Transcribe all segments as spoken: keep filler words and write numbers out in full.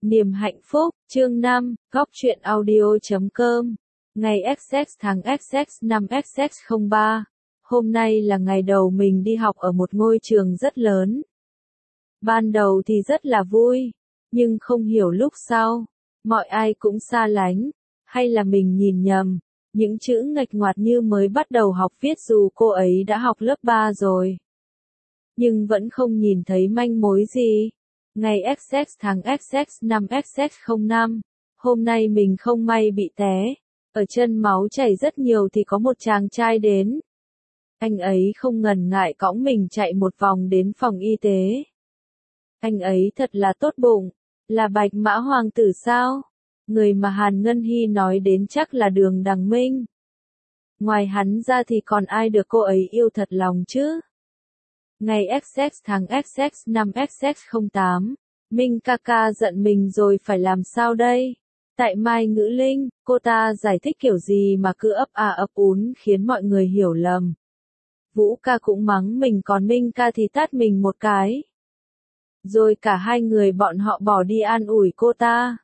Niềm hạnh phúc, chương năm, góc truyện audio chấm com. Ngày xx tháng xx năm xx không ba. Hôm nay là ngày đầu mình đi học ở một ngôi trường rất lớn. Ban đầu thì rất là vui, nhưng không hiểu lúc sau, mọi ai cũng xa lánh, hay là mình nhìn nhầm, những chữ nghịch ngoạc như mới bắt đầu học viết dù cô ấy đã học lớp ba rồi. Nhưng vẫn không nhìn thấy manh mối gì. Ngày xx tháng xx năm xx không năm, hôm nay mình không may bị té, ở chân máu chảy rất nhiều thì có một chàng trai đến. Anh ấy không ngần ngại cõng mình chạy một vòng đến phòng y tế. Anh ấy thật là tốt bụng, là Bạch Mã Hoàng tử sao? Người mà Hàn Ngân Hy nói đến chắc là Đường Đằng Minh. Ngoài hắn ra thì còn ai được cô ấy yêu thật lòng chứ? Ngày xx tháng xx năm xx không tám, Minh ca ca giận mình rồi phải làm sao đây? Tại Mai Ngữ Linh, cô ta giải thích kiểu gì mà cứ ấp à ấp ún khiến mọi người hiểu lầm. Vũ ca cũng mắng mình còn Minh ca thì tát mình một cái. Rồi cả hai người bọn họ bỏ đi an ủi cô ta.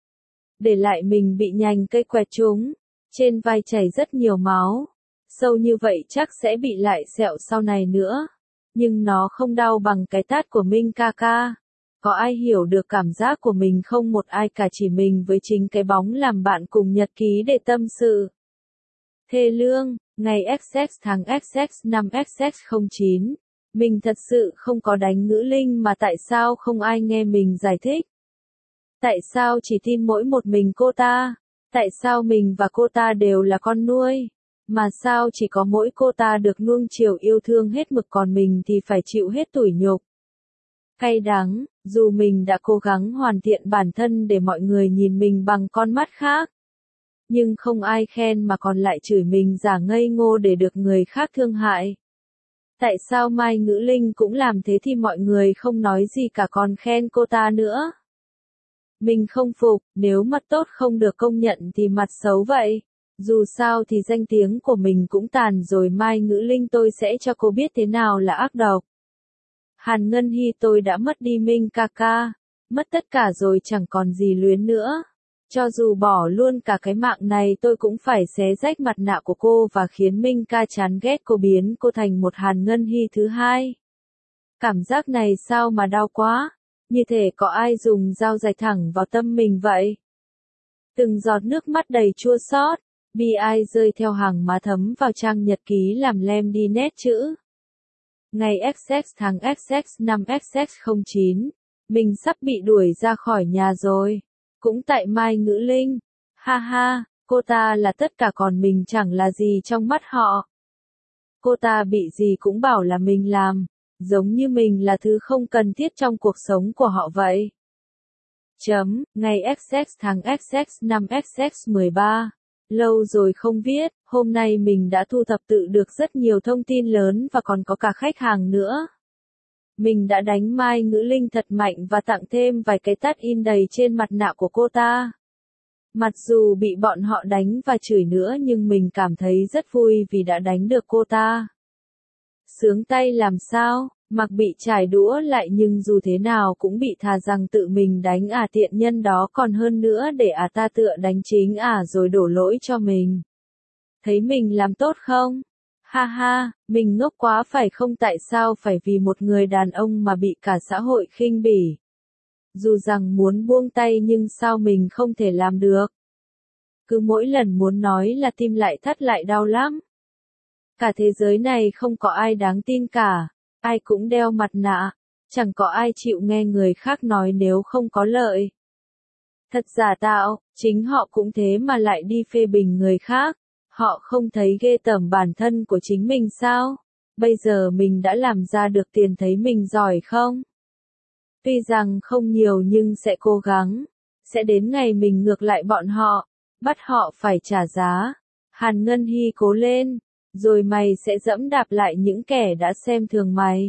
Để lại mình bị nhành cây quẹt trúng, trên vai chảy rất nhiều máu. Sâu như vậy chắc sẽ bị lại sẹo sau này nữa. Nhưng nó không đau bằng cái tát của Minh ca ca. Có ai hiểu được cảm giác của mình không? Một ai cả, chỉ mình với chính cái bóng làm bạn cùng nhật ký để tâm sự. Thê lương, ngày xx tháng xx năm xx không chín, mình thật sự không có đánh Ngữ Linh mà tại sao không ai nghe mình giải thích? Tại sao chỉ tin mỗi một mình cô ta? Tại sao mình và cô ta đều là con nuôi? Mà sao chỉ có mỗi cô ta được nuông chiều yêu thương hết mực còn mình thì phải chịu hết tủi nhục? Cay đắng, dù mình đã cố gắng hoàn thiện bản thân để mọi người nhìn mình bằng con mắt khác. Nhưng không ai khen mà còn lại chửi mình giả ngây ngô để được người khác thương hại. Tại sao Mai Ngữ Linh cũng làm thế thì mọi người không nói gì cả còn khen cô ta nữa? Mình không phục, nếu mặt tốt không được công nhận thì mặt xấu vậy. Dù sao thì danh tiếng của mình cũng tàn rồi. Mai Ngữ Linh tôi sẽ cho cô biết thế nào là ác độc. Hàn Ngân Hy tôi đã mất đi Minh ca ca, mất tất cả rồi chẳng còn gì luyến nữa. Cho dù bỏ luôn cả cái mạng này tôi cũng phải xé rách mặt nạ của cô và khiến Minh ca chán ghét cô, biến cô thành một Hàn Ngân Hy thứ hai. Cảm giác này sao mà đau quá, như thể có ai dùng dao rạch thẳng vào tâm mình vậy. Từng giọt nước mắt đầy chua xót, bi ai rơi theo hàng má thấm vào trang nhật ký làm lem đi nét chữ. Ngày xx tháng xx năm xx không chín, mình sắp bị đuổi ra khỏi nhà rồi. Cũng tại Mai Ngữ Linh. Ha ha, cô ta là tất cả còn mình chẳng là gì trong mắt họ. Cô ta bị gì cũng bảo là mình làm, giống như mình là thứ không cần thiết trong cuộc sống của họ vậy. Chấm, ngày xx tháng xx năm xx mười ba. Lâu rồi không viết, hôm nay mình đã thu thập tự được rất nhiều thông tin lớn và còn có cả khách hàng nữa. Mình đã đánh Mai Ngữ Linh thật mạnh và tặng thêm vài cái tát in đầy trên mặt nạ của cô ta. Mặc dù bị bọn họ đánh và chửi nữa nhưng mình cảm thấy rất vui vì đã đánh được cô ta. Sướng tay làm sao, mặc bị chải đũa lại nhưng dù thế nào cũng bị thà rằng tự mình đánh à tiện nhân đó còn hơn nữa để à ta tựa đánh chính à rồi đổ lỗi cho mình. Thấy mình làm tốt không? Ha ha, mình ngốc quá phải không? Tại sao phải vì một người đàn ông mà bị cả xã hội khinh bỉ? Dù rằng muốn buông tay nhưng sao mình không thể làm được? Cứ mỗi lần muốn nói là tim lại thắt lại đau lắm. Cả thế giới này không có ai đáng tin cả, ai cũng đeo mặt nạ, chẳng có ai chịu nghe người khác nói nếu không có lợi. Thật giả tạo, chính họ cũng thế mà lại đi phê bình người khác. Họ không thấy ghê tởm bản thân của chính mình sao? Bây giờ mình đã làm ra được tiền thấy mình giỏi không? Tuy rằng không nhiều nhưng sẽ cố gắng. Sẽ đến ngày mình ngược lại bọn họ, bắt họ phải trả giá. Hàn Ngân Hy cố lên, rồi mày sẽ dẫm đạp lại những kẻ đã xem thường mày.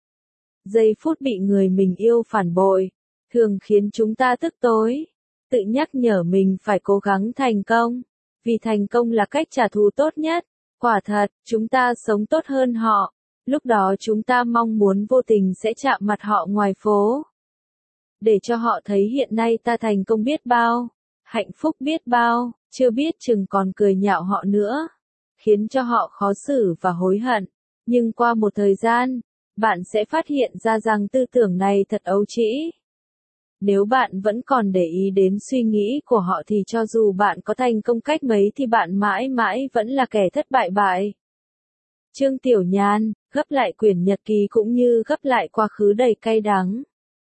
Giây phút bị người mình yêu phản bội, thường khiến chúng ta tức tối. Tự nhắc nhở mình phải cố gắng thành công. Vì thành công là cách trả thù tốt nhất. Quả thật, chúng ta sống tốt hơn họ. Lúc đó chúng ta mong muốn vô tình sẽ chạm mặt họ ngoài phố. để cho họ thấy hiện nay ta thành công biết bao, hạnh phúc biết bao, chưa biết chừng còn cười nhạo họ nữa, khiến cho họ khó xử và hối hận. Nhưng qua một thời gian, bạn sẽ phát hiện ra rằng tư tưởng này thật ấu trĩ. Nếu bạn vẫn còn để ý đến suy nghĩ của họ thì cho dù bạn có thành công cách mấy thì bạn mãi mãi vẫn là kẻ thất bại bại. Trương Tiểu Nhan, gấp lại quyển nhật ký cũng như gấp lại quá khứ đầy cay đắng.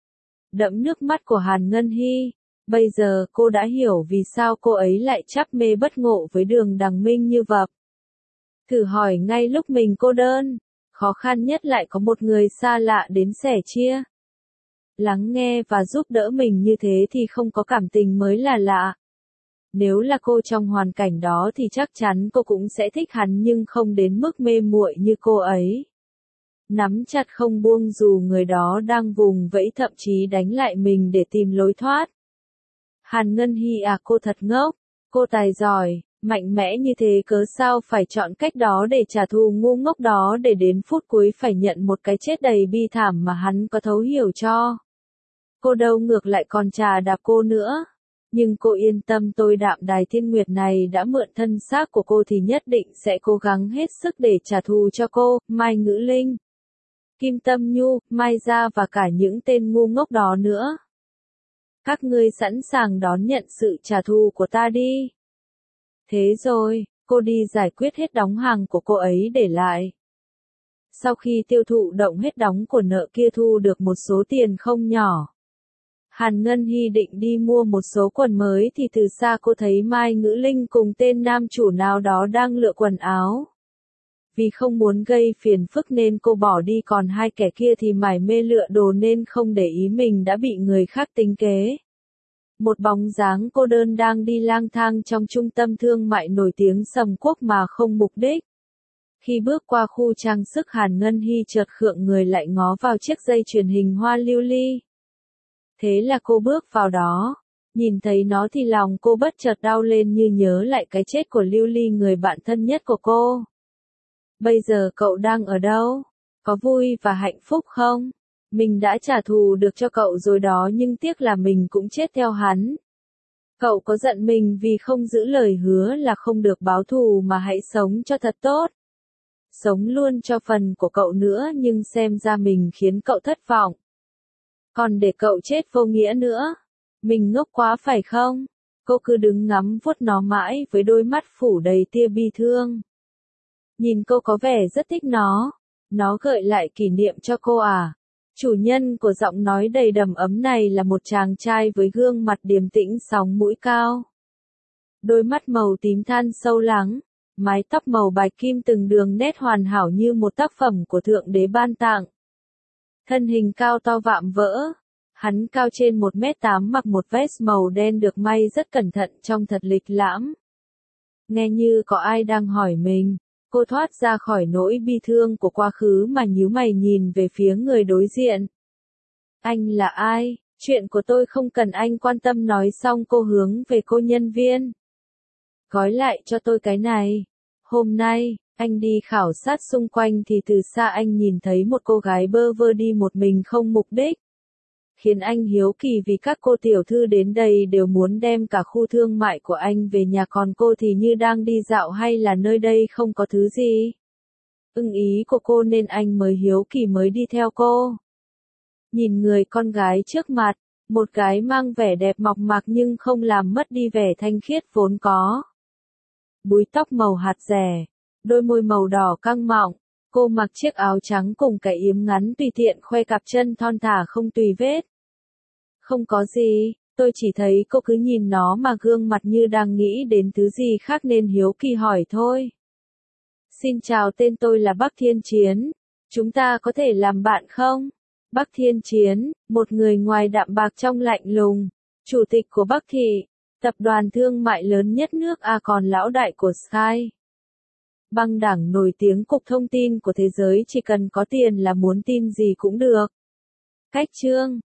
Đẫm nước mắt của Hàn Ngân Hy, bây giờ cô đã hiểu vì sao cô ấy lại chắp mê bất ngộ với Đường Đằng Minh như vậy. Thử hỏi ngay lúc mình cô đơn, khó khăn nhất lại có một người xa lạ đến sẻ chia. Lắng nghe và giúp đỡ mình như thế thì không có cảm tình mới là lạ. Nếu là cô trong hoàn cảnh đó thì chắc chắn cô cũng sẽ thích hắn nhưng không đến mức mê muội như cô ấy. Nắm chặt không buông dù người đó đang vùng vẫy thậm chí đánh lại mình để tìm lối thoát. Hàn Ngân Hy à, cô thật ngốc, cô tài giỏi, mạnh mẽ như thế cớ sao phải chọn cách đó để trả thù ngu ngốc đó để đến phút cuối phải nhận một cái chết đầy bi thảm mà hắn có thấu hiểu cho. Cô đâu ngược lại còn trà đạp cô nữa. Nhưng cô yên tâm, tôi Đạm Đài Thiên Nguyệt này đã mượn thân xác của cô thì nhất định sẽ cố gắng hết sức để trả thù cho cô, Mai Ngữ Linh, Kim Tâm Nhu, Mai Gia và cả những tên ngu ngốc đó nữa. Các ngươi sẵn sàng đón nhận sự trả thù của ta đi. Thế rồi, cô đi giải quyết hết đóng hàng của cô ấy để lại. Sau khi tiêu thụ động hết đóng của nợ kia thu được một số tiền không nhỏ, Hàn Ngân Hy định đi mua một số quần mới thì từ xa cô thấy Mai Ngữ Linh cùng tên nam chủ nào đó đang lựa quần áo. Vì không muốn gây phiền phức nên cô bỏ đi, còn hai kẻ kia thì mải mê lựa đồ nên không để ý mình đã bị người khác tính kế. Một bóng dáng cô đơn đang đi lang thang trong trung tâm thương mại nổi tiếng Sầm Quốc mà không mục đích. Khi bước qua khu trang sức, Hàn Ngân Hy chợt khựng người lại ngó vào chiếc dây chuyền hình hoa lưu ly. Thế là cô bước vào đó, nhìn thấy nó thì lòng cô bất chợt đau lên như nhớ lại cái chết của Lưu Ly, người bạn thân nhất của cô. Bây giờ cậu đang ở đâu? Có vui và hạnh phúc không? Mình đã trả thù được cho cậu rồi đó, nhưng tiếc là mình cũng chết theo hắn. Cậu có giận mình vì không giữ lời hứa là không được báo thù mà hãy sống cho thật tốt. Sống luôn cho phần của cậu nữa, nhưng xem ra mình khiến cậu thất vọng. Còn để cậu chết vô nghĩa nữa. Mình ngốc quá phải không? Cô cứ đứng ngắm vuốt nó mãi với đôi mắt phủ đầy tia bi thương. Nhìn cô có vẻ rất thích nó. Nó gợi lại kỷ niệm cho cô à? Chủ nhân của giọng nói đầy đầm ấm này là một chàng trai với gương mặt điềm tĩnh, sóng mũi cao. Đôi mắt màu tím than sâu lắng, mái tóc màu bạch kim từng đường nét hoàn hảo như một tác phẩm của Thượng Đế ban tặng. Thân hình cao to vạm vỡ. Hắn cao trên một mét tám, mặc một vest màu đen được may rất cẩn thận, trông thật lịch lãm. Nghe như có ai đang hỏi mình, cô thoát ra khỏi nỗi bi thương của quá khứ mà nhíu mày nhìn về phía người đối diện. Anh là ai? Chuyện của tôi không cần anh quan tâm. Nói xong cô hướng về cô nhân viên. Gói lại cho tôi cái này. Hôm nay, anh đi khảo sát xung quanh thì từ xa anh nhìn thấy một cô gái bơ vơ đi một mình không mục đích. Khiến anh hiếu kỳ vì các cô tiểu thư đến đây đều muốn đem cả khu thương mại của anh về nhà, còn cô thì như đang đi dạo, hay là nơi đây không có thứ gì. Ưng ý của cô nên anh mới hiếu kỳ mới đi theo cô. Nhìn người con gái trước mặt, một gái mang vẻ đẹp mộc mạc nhưng không làm mất đi vẻ thanh khiết vốn có. Búi tóc màu hạt rẻ, đôi môi màu đỏ căng mọng, cô mặc chiếc áo trắng cùng cái yếm ngắn tùy tiện khoe cặp chân thon thả không tùy vết. Không có gì, tôi chỉ thấy cô cứ nhìn nó mà gương mặt như đang nghĩ đến thứ gì khác nên hiếu kỳ hỏi thôi. Xin chào, tên tôi là Bắc Thiên Chiến. Chúng ta có thể làm bạn không? Bắc Thiên Chiến, một người ngoài đạm bạc trong lạnh lùng, chủ tịch của Bắc Thị, tập đoàn thương mại lớn nhất nước A, còn lão đại của Sky. Băng đảng nổi tiếng, cục thông tin của thế giới, chỉ cần có tiền là muốn tin gì cũng được. Cách chương